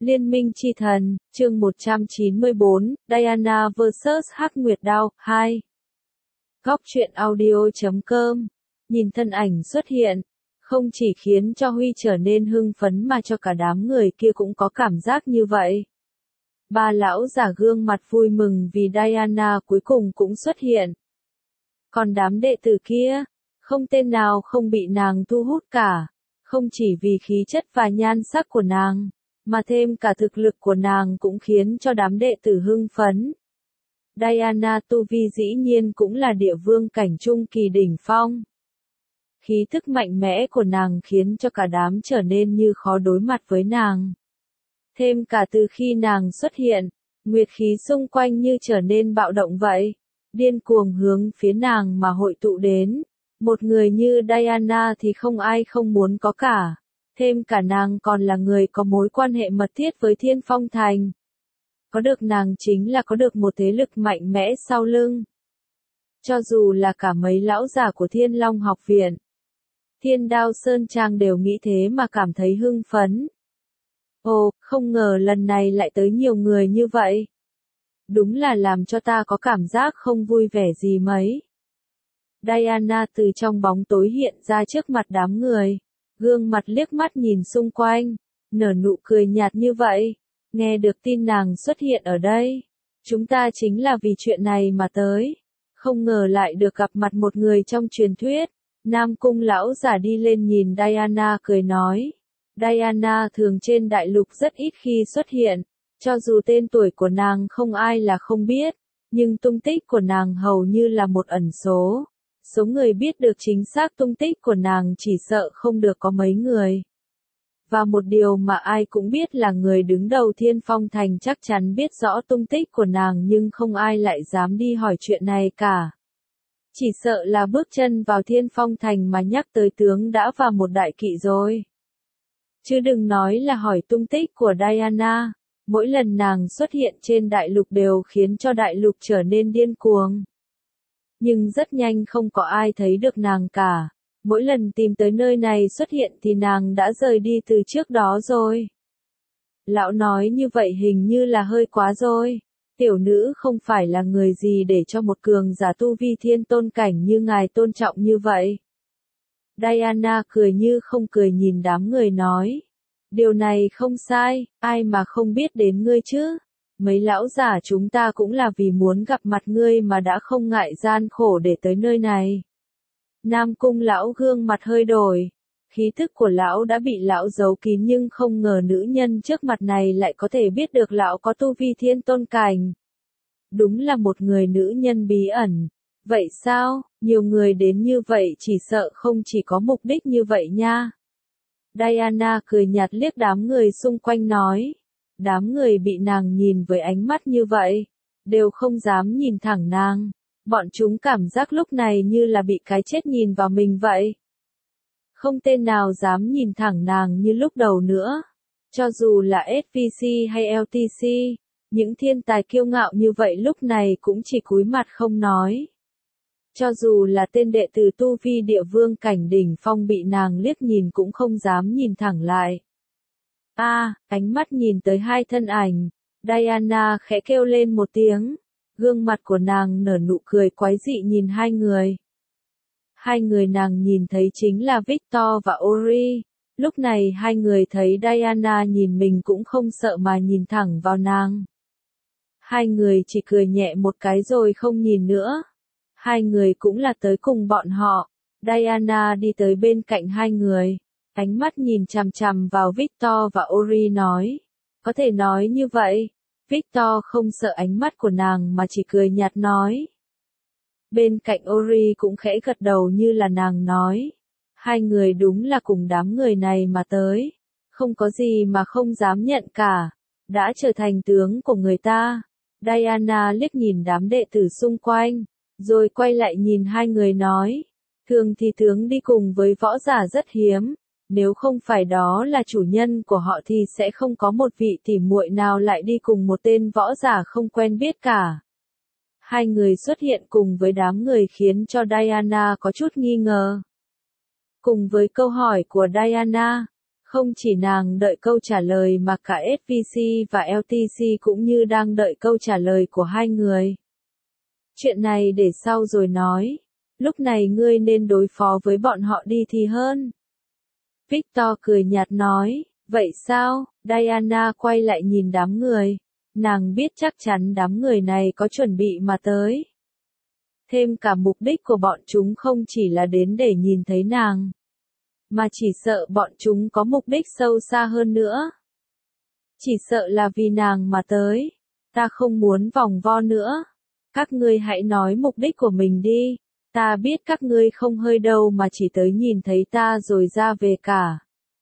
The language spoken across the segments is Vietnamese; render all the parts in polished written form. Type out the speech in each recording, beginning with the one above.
Liên minh chi thần, chương 194, Diana vs Hắc Nguyệt Đao, 2. Góc truyện audio.com. Nhìn thân ảnh xuất hiện, không chỉ khiến cho Huy trở nên hưng phấn mà cho cả đám người kia cũng có cảm giác như vậy. Ba lão giả gương mặt vui mừng vì Diana cuối cùng cũng xuất hiện. Còn đám đệ tử kia, không tên nào không bị nàng thu hút cả, không chỉ vì khí chất và nhan sắc của nàng, mà thêm cả thực lực của nàng cũng khiến cho đám đệ tử hưng phấn. Diana tu vi dĩ nhiên cũng là địa vương cảnh trung kỳ đỉnh phong. Khí thức mạnh mẽ của nàng khiến cho cả đám trở nên như khó đối mặt với nàng. Thêm cả từ khi nàng xuất hiện, nguyệt khí xung quanh như trở nên bạo động vậy, điên cuồng hướng phía nàng mà hội tụ đến. Một người như Diana thì không ai không muốn có cả. Thêm cả nàng còn là người có mối quan hệ mật thiết với Thiên Phong Thành. Có được nàng chính là có được một thế lực mạnh mẽ sau lưng. Cho dù là cả mấy lão giả của Thiên Long học viện, Thiên Đao Sơn Trang đều nghĩ thế mà cảm thấy hưng phấn. Ồ, không ngờ lần này lại tới nhiều người như vậy. Đúng là làm cho ta có cảm giác không vui vẻ gì mấy. Diana từ trong bóng tối hiện ra trước mặt đám người, gương mặt liếc mắt nhìn xung quanh, nở nụ cười nhạt như vậy. Nghe được tin nàng xuất hiện ở đây, chúng ta chính là vì chuyện này mà tới. Không ngờ lại được gặp mặt một người trong truyền thuyết. Nam Cung lão giả đi lên nhìn Diana cười nói. Diana thường trên đại lục rất ít khi xuất hiện, cho dù tên tuổi của nàng không ai là không biết, nhưng tung tích của nàng hầu như là một ẩn số. Số người biết được chính xác tung tích của nàng chỉ sợ không được có mấy người. Và một điều mà ai cũng biết là người đứng đầu Thiên Phong Thành chắc chắn biết rõ tung tích của nàng nhưng không ai lại dám đi hỏi chuyện này cả. Chỉ sợ là bước chân vào Thiên Phong Thành mà nhắc tới tướng đã vào một đại kỵ rồi. Chứ đừng nói là hỏi tung tích của Diana, mỗi lần nàng xuất hiện trên đại lục đều khiến cho đại lục trở nên điên cuồng. Nhưng rất nhanh không có ai thấy được nàng cả. Mỗi lần tìm tới nơi này xuất hiện thì nàng đã rời đi từ trước đó rồi. Lão nói như vậy hình như là hơi quá rồi. Tiểu nữ không phải là người gì để cho một cường giả tu vi thiên tôn cảnh như ngài tôn trọng như vậy. Diana cười như không cười nhìn đám người nói. Điều này không sai, ai mà không biết đến ngươi chứ. Mấy lão giả chúng ta cũng là vì muốn gặp mặt ngươi mà đã không ngại gian khổ để tới nơi này. Nam Cung lão gương mặt hơi đổi. Khí thức của lão đã bị lão giấu kín nhưng không ngờ nữ nhân trước mặt này lại có thể biết được lão có tu vi thiên tôn cảnh. Đúng là một người nữ nhân bí ẩn. Vậy sao, nhiều người đến như vậy chỉ sợ không chỉ có mục đích như vậy nha. Diana cười nhạt liếc đám người xung quanh nói. Đám người bị nàng nhìn với ánh mắt như vậy, đều không dám nhìn thẳng nàng. Bọn chúng cảm giác lúc này như là bị cái chết nhìn vào mình vậy. Không tên nào dám nhìn thẳng nàng như lúc đầu nữa. Cho dù là SVC hay LTC, những thiên tài kiêu ngạo như vậy lúc này cũng chỉ cúi mặt không nói. Cho dù là tên đệ tử tu vi địa vương cảnh đỉnh phong bị nàng liếc nhìn cũng không dám nhìn thẳng lại. Ánh mắt nhìn tới hai thân ảnh, Diana khẽ kêu lên một tiếng, gương mặt của nàng nở nụ cười quái dị nhìn hai người. Hai người nàng nhìn thấy chính là Victor và Ori, lúc này hai người thấy Diana nhìn mình cũng không sợ mà nhìn thẳng vào nàng. Hai người chỉ cười nhẹ một cái rồi không nhìn nữa. Hai người cũng là tới cùng bọn họ. Diana đi tới bên cạnh hai người, ánh mắt nhìn chằm chằm vào Victor và Ori nói. Có thể nói như vậy, Victor không sợ ánh mắt của nàng mà chỉ cười nhạt nói. Bên cạnh Ori cũng khẽ gật đầu như là nàng nói. Hai người đúng là cùng đám người này mà tới. Không có gì mà không dám nhận cả. Đã trở thành tướng của người ta. Diana liếc nhìn đám đệ tử xung quanh, rồi quay lại nhìn hai người nói. Thường thì tướng đi cùng với võ giả rất hiếm. Nếu không phải đó là chủ nhân của họ thì sẽ không có một vị tỉ muội nào lại đi cùng một tên võ giả không quen biết cả. Hai người xuất hiện cùng với đám người khiến cho Diana có chút nghi ngờ. Cùng với câu hỏi của Diana, Không chỉ nàng đợi câu trả lời mà cả SVC và LTC cũng như đang đợi câu trả lời của hai người. Chuyện này để sau rồi nói. Lúc này ngươi nên đối phó với bọn họ đi thì hơn. Victor cười nhạt nói, vậy sao? Diana quay lại nhìn đám người. Nàng biết chắc chắn đám người này có chuẩn bị mà tới. Thêm cả mục đích của bọn chúng không chỉ là đến để nhìn thấy nàng, mà chỉ sợ bọn chúng có mục đích sâu xa hơn nữa. Chỉ sợ là vì nàng mà tới. Ta không muốn vòng vo nữa. Các ngươi hãy nói mục đích của mình đi. Ta biết các ngươi không hơi đâu mà chỉ tới nhìn thấy ta rồi ra về cả.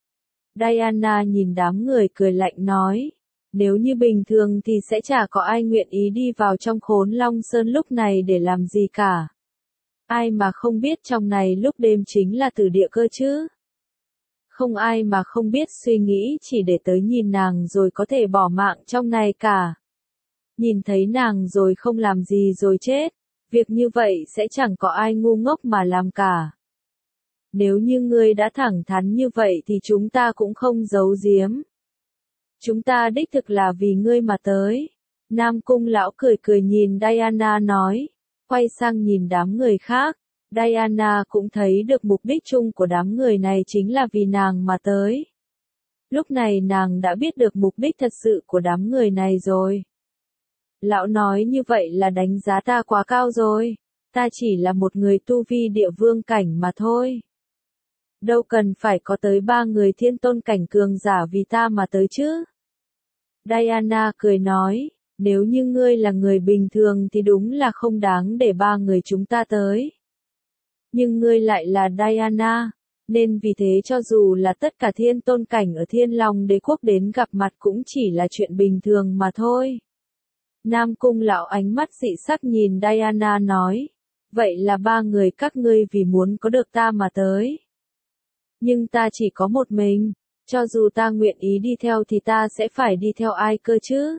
Diana nhìn đám người cười lạnh nói. Nếu như bình thường thì sẽ chả có ai nguyện ý đi vào trong Khốn Long Sơn lúc này để làm gì cả. Ai mà không biết trong này lúc đêm chính là tử địa cơ chứ. Không ai mà không biết suy nghĩ chỉ để tới nhìn nàng rồi có thể bỏ mạng trong này cả. Nhìn thấy nàng rồi không làm gì rồi chết. Việc như vậy sẽ chẳng có ai ngu ngốc mà làm cả. Nếu như ngươi đã thẳng thắn như vậy thì chúng ta cũng không giấu giếm. Chúng ta đích thực là vì ngươi mà tới. Nam Cung lão cười cười nhìn Diana nói. Quay sang nhìn đám người khác. Diana cũng thấy được mục đích chung của đám người này chính là vì nàng mà tới. Lúc này nàng đã biết được mục đích thật sự của đám người này rồi. Lão nói như vậy là đánh giá ta quá cao rồi. Ta chỉ là một người tu vi địa vương cảnh mà thôi. Đâu cần phải có tới 3 người thiên tôn cảnh cường giả vì ta mà tới chứ. Diana cười nói, nếu như ngươi là người bình thường thì đúng là không đáng để 3 người chúng ta tới. Nhưng ngươi lại là Diana, nên vì thế cho dù là tất cả thiên tôn cảnh ở Thiên Long Đế quốc đến gặp mặt cũng chỉ là chuyện bình thường mà thôi. Nam Cung lão ánh mắt dị sắc nhìn Diana nói, vậy là 3 người các ngươi vì muốn có được ta mà tới. Nhưng ta chỉ có một mình, cho dù ta nguyện ý đi theo thì ta sẽ phải đi theo ai cơ chứ?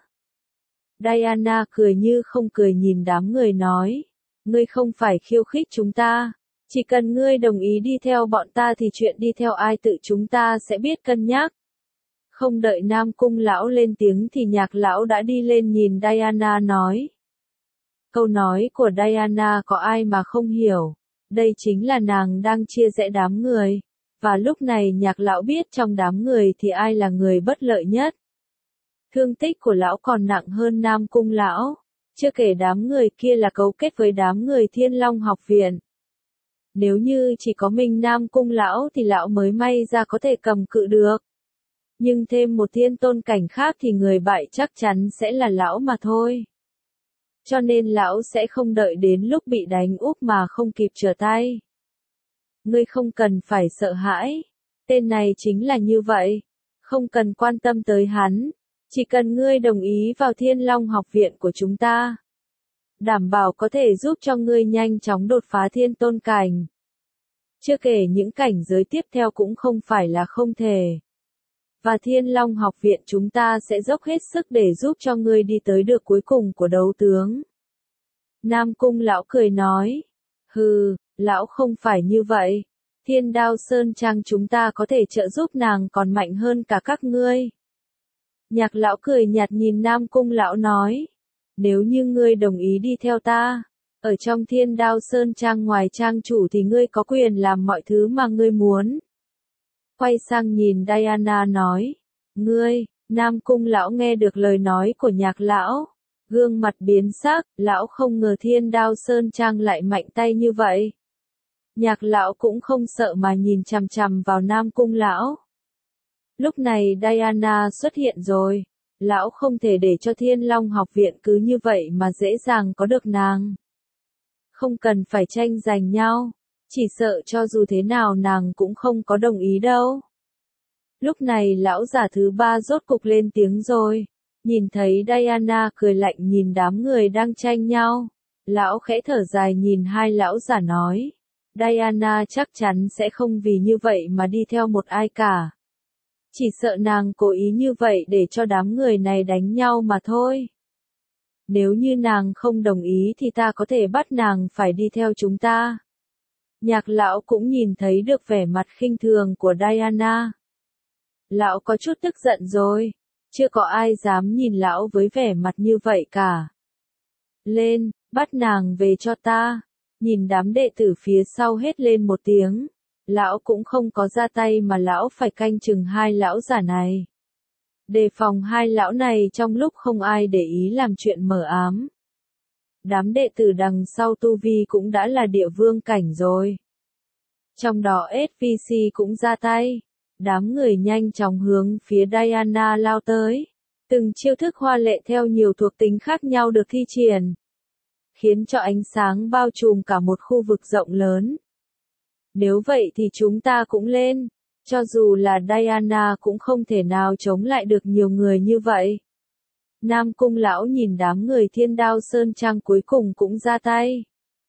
Diana cười như không cười nhìn đám người nói, ngươi không phải khiêu khích chúng ta, chỉ cần ngươi đồng ý đi theo bọn ta thì chuyện đi theo ai tự chúng ta sẽ biết cân nhắc. Không đợi Nam Cung lão lên tiếng thì Nhạc lão đã đi lên nhìn Diana nói. Câu nói của Diana có ai mà không hiểu, đây chính là nàng đang chia rẽ đám người. Và lúc này Nhạc lão biết trong đám người thì ai là người bất lợi nhất. Thương tích của lão còn nặng hơn Nam Cung lão, chưa kể đám người kia là cấu kết với đám người Thiên Long học viện. Nếu như chỉ có mình Nam Cung lão thì lão mới may ra có thể cầm cự được. Nhưng thêm một thiên tôn cảnh khác thì người bại chắc chắn sẽ là lão mà thôi. Cho nên lão sẽ không đợi đến lúc bị đánh úp mà không kịp trở tay. Ngươi không cần phải sợ hãi. Tên này chính là như vậy. Không cần quan tâm tới hắn. Chỉ cần ngươi đồng ý vào Thiên Long học viện của chúng ta. Đảm bảo có thể giúp cho ngươi nhanh chóng đột phá thiên tôn cảnh. Chưa kể những cảnh giới tiếp theo cũng không phải là không thể. Và Thiên Long học viện chúng ta sẽ dốc hết sức để giúp cho ngươi đi tới được cuối cùng của đấu tướng. Nam Cung lão cười nói. Hừ, lão không phải như vậy. Thiên Đao Sơn Trang chúng ta có thể trợ giúp nàng còn mạnh hơn cả các ngươi. Nhạc lão cười nhạt nhìn Nam Cung lão nói. Nếu như ngươi đồng ý đi theo ta, ở trong Thiên Đao Sơn Trang ngoài trang chủ thì ngươi có quyền làm mọi thứ mà ngươi muốn. Quay sang nhìn Diana nói. Ngươi, Nam Cung lão nghe được lời nói của Nhạc lão. Gương mặt biến sắc, lão không ngờ Thiên Đao Sơn Trang lại mạnh tay như vậy. Nhạc lão cũng không sợ mà nhìn chằm chằm vào Nam Cung lão. Lúc này Diana xuất hiện rồi. Lão không thể để cho Thiên Long học viện cứ như vậy mà dễ dàng có được nàng. Không cần phải tranh giành nhau. Chỉ sợ cho dù thế nào nàng cũng không có đồng ý đâu. Lúc này lão giả thứ 3 rốt cục lên tiếng rồi. Nhìn thấy Diana cười lạnh nhìn đám người đang tranh nhau. Lão khẽ thở dài nhìn hai lão giả nói. Diana chắc chắn sẽ không vì như vậy mà đi theo một ai cả. Chỉ sợ nàng cố ý như vậy để cho đám người này đánh nhau mà thôi. Nếu như nàng không đồng ý thì ta có thể bắt nàng phải đi theo chúng ta. Nhạc lão cũng nhìn thấy được vẻ mặt khinh thường của Diana. Lão có chút tức giận rồi. Chưa có ai dám nhìn lão với vẻ mặt như vậy cả. Lên, bắt nàng về cho ta. Nhìn đám đệ tử phía sau hét lên một tiếng. Lão cũng không có ra tay mà lão phải canh chừng hai lão giả này. Đề phòng hai lão này trong lúc không ai để ý làm chuyện mờ ám. Đám đệ tử đằng sau tu vi cũng đã là địa vương cảnh rồi. Trong đó SVC cũng ra tay. Đám người nhanh chóng hướng phía Diana lao tới. Từng chiêu thức hoa lệ theo nhiều thuộc tính khác nhau được thi triển. Khiến cho ánh sáng bao trùm cả một khu vực rộng lớn. Nếu vậy thì chúng ta cũng lên. Cho dù là Diana cũng không thể nào chống lại được nhiều người như vậy. Nam Cung lão nhìn đám người Thiên Đao Sơn Trang cuối cùng cũng ra tay.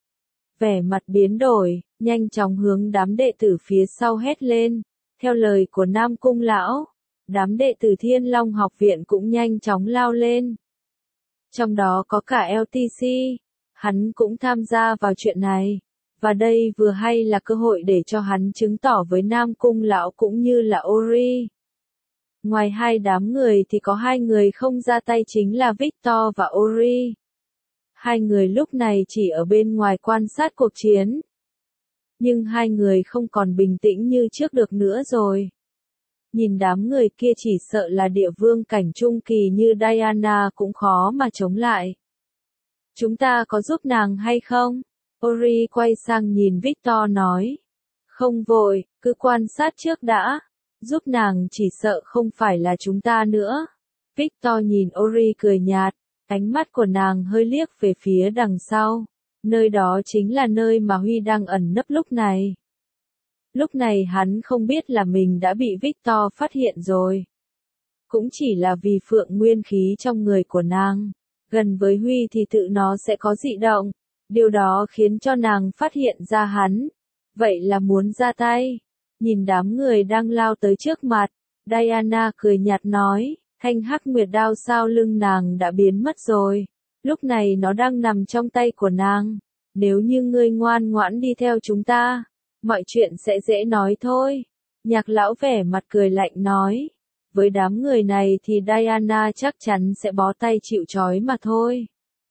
Vẻ mặt biến đổi, nhanh chóng hướng đám đệ tử phía sau hét lên. Theo lời của Nam Cung lão, đám đệ tử Thiên Long học viện cũng nhanh chóng lao lên. Trong đó có cả LTC, hắn cũng tham gia vào chuyện này. Và đây vừa hay là cơ hội để cho hắn chứng tỏ với Nam Cung lão cũng như là Ori. Ngoài hai đám người thì có hai người không ra tay chính là Victor và Ori. Hai người lúc này chỉ ở bên ngoài quan sát cuộc chiến. Nhưng hai người không còn bình tĩnh như trước được nữa rồi. Nhìn đám người kia chỉ sợ là địa vương cảnh trung kỳ như Diana cũng khó mà chống lại. Chúng ta có giúp nàng hay không? Ori quay sang nhìn Victor nói. Không vội, cứ quan sát trước đã. Giúp nàng chỉ sợ không phải là chúng ta nữa. Victor nhìn Ori cười nhạt, ánh mắt của nàng hơi liếc về phía đằng sau. Nơi đó chính là nơi mà Huy đang ẩn nấp lúc này. Lúc này hắn không biết là mình đã bị Victor phát hiện rồi. Cũng chỉ là vì phượng nguyên khí trong người của nàng. Gần với Huy thì tự nó sẽ có dị động. Điều đó khiến cho nàng phát hiện ra hắn. Vậy là muốn ra tay. Nhìn đám người đang lao tới trước mặt. Diana cười nhạt nói. Thanh hắc nguyệt đao sau lưng nàng đã biến mất rồi. Lúc này nó đang nằm trong tay của nàng. Nếu như ngươi ngoan ngoãn đi theo chúng ta, mọi chuyện sẽ dễ nói thôi. Nhạc lão vẻ mặt cười lạnh nói. Với đám người này thì Diana chắc chắn sẽ bó tay chịu trói mà thôi.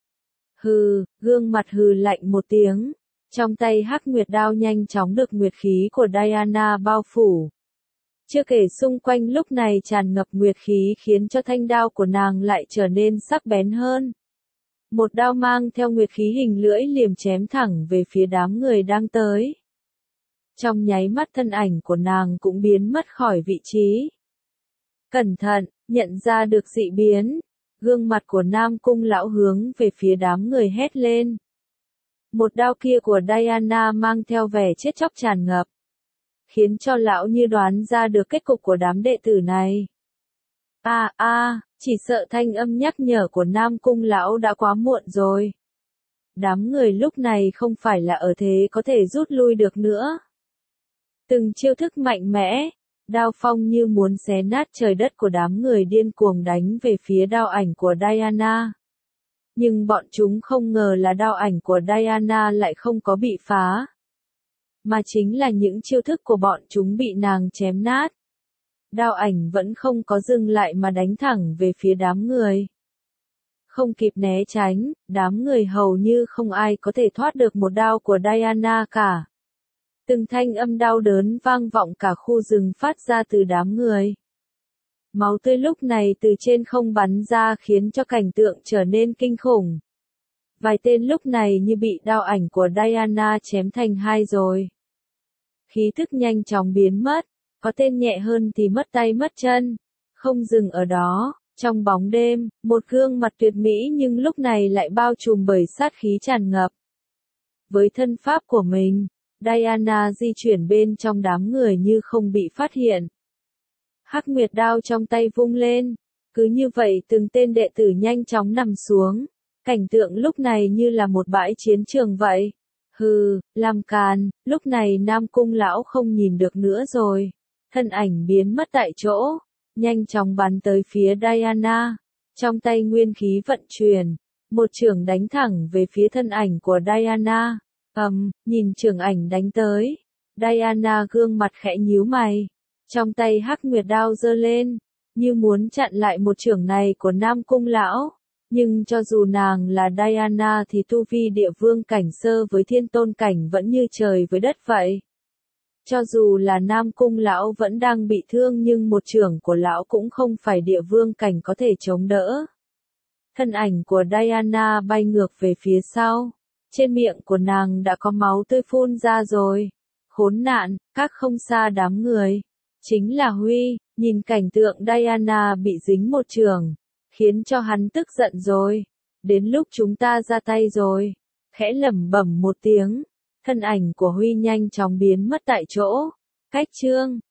Hừ, gương mặt hừ lạnh một tiếng. Trong tay hắc nguyệt đao nhanh chóng được nguyệt khí của Diana bao phủ. Chưa kể xung quanh lúc này tràn ngập nguyệt khí khiến cho thanh đao của nàng lại trở nên sắc bén hơn. Một đao mang theo nguyệt khí hình lưỡi liềm chém thẳng về phía đám người đang tới. Trong nháy mắt thân ảnh của nàng cũng biến mất khỏi vị trí. Cẩn thận, nhận ra được dị biến. Gương mặt của Nam Cung lão hướng về phía đám người hét lên. Một đao kia của Diana mang theo vẻ chết chóc tràn ngập. Khiến cho lão như đoán ra được kết cục của đám đệ tử này. Chỉ sợ thanh âm nhắc nhở của Nam Cung lão đã quá muộn rồi. Đám người lúc này không phải là ở thế có thể rút lui được nữa. Từng chiêu thức mạnh mẽ, đao phong như muốn xé nát trời đất của đám người điên cuồng đánh về phía đao ảnh của Diana. Nhưng bọn chúng không ngờ là đao ảnh của Diana lại không có bị phá. Mà chính là những chiêu thức của bọn chúng bị nàng chém nát. Đao ảnh vẫn không có dừng lại mà đánh thẳng về phía đám người. Không kịp né tránh, đám người hầu như không ai có thể thoát được một đao của Diana cả. Từng thanh âm đau đớn vang vọng cả khu rừng phát ra từ đám người. Máu tươi lúc này từ trên không bắn ra khiến cho cảnh tượng trở nên kinh khủng. Vài tên lúc này như bị đao ảnh của Diana chém thành hai rồi. Khí thức nhanh chóng biến mất, có tên nhẹ hơn thì mất tay mất chân. Không dừng ở đó, trong bóng đêm, một gương mặt tuyệt mỹ nhưng lúc này lại bao trùm bởi sát khí tràn ngập. Với thân pháp của mình, Diana di chuyển bên trong đám người như không bị phát hiện. Hắc nguyệt đao trong tay vung lên. Cứ như vậy từng tên đệ tử nhanh chóng nằm xuống. Cảnh tượng lúc này như là một bãi chiến trường vậy. Hừ, làm càn, lúc này Nam Cung lão không nhìn được nữa rồi. Thân ảnh biến mất tại chỗ. Nhanh chóng bắn tới phía Diana. Trong tay nguyên khí vận chuyển. Một chưởng đánh thẳng về phía thân ảnh của Diana. Nhìn chưởng ảnh đánh tới. Diana gương mặt khẽ nhíu mày. Trong tay Hắc Nguyệt đao giơ lên, như muốn chặn lại một chưởng này của Nam Cung lão. Nhưng cho dù nàng là Diana thì tu vi địa vương cảnh sơ với thiên tôn cảnh vẫn như trời với đất vậy. Cho dù là Nam Cung lão vẫn đang bị thương nhưng một chưởng của lão cũng không phải địa vương cảnh có thể chống đỡ. Thân ảnh của Diana bay ngược về phía sau. Trên miệng của nàng đã có máu tươi phun ra rồi. Khốn nạn, các không xa đám người. Chính là Huy, nhìn cảnh tượng Diana bị dính một chưởng, khiến cho hắn tức giận rồi. Đến lúc chúng ta ra tay rồi. Khẽ lẩm bẩm một tiếng. Thân ảnh của Huy nhanh chóng biến mất tại chỗ. Cách chương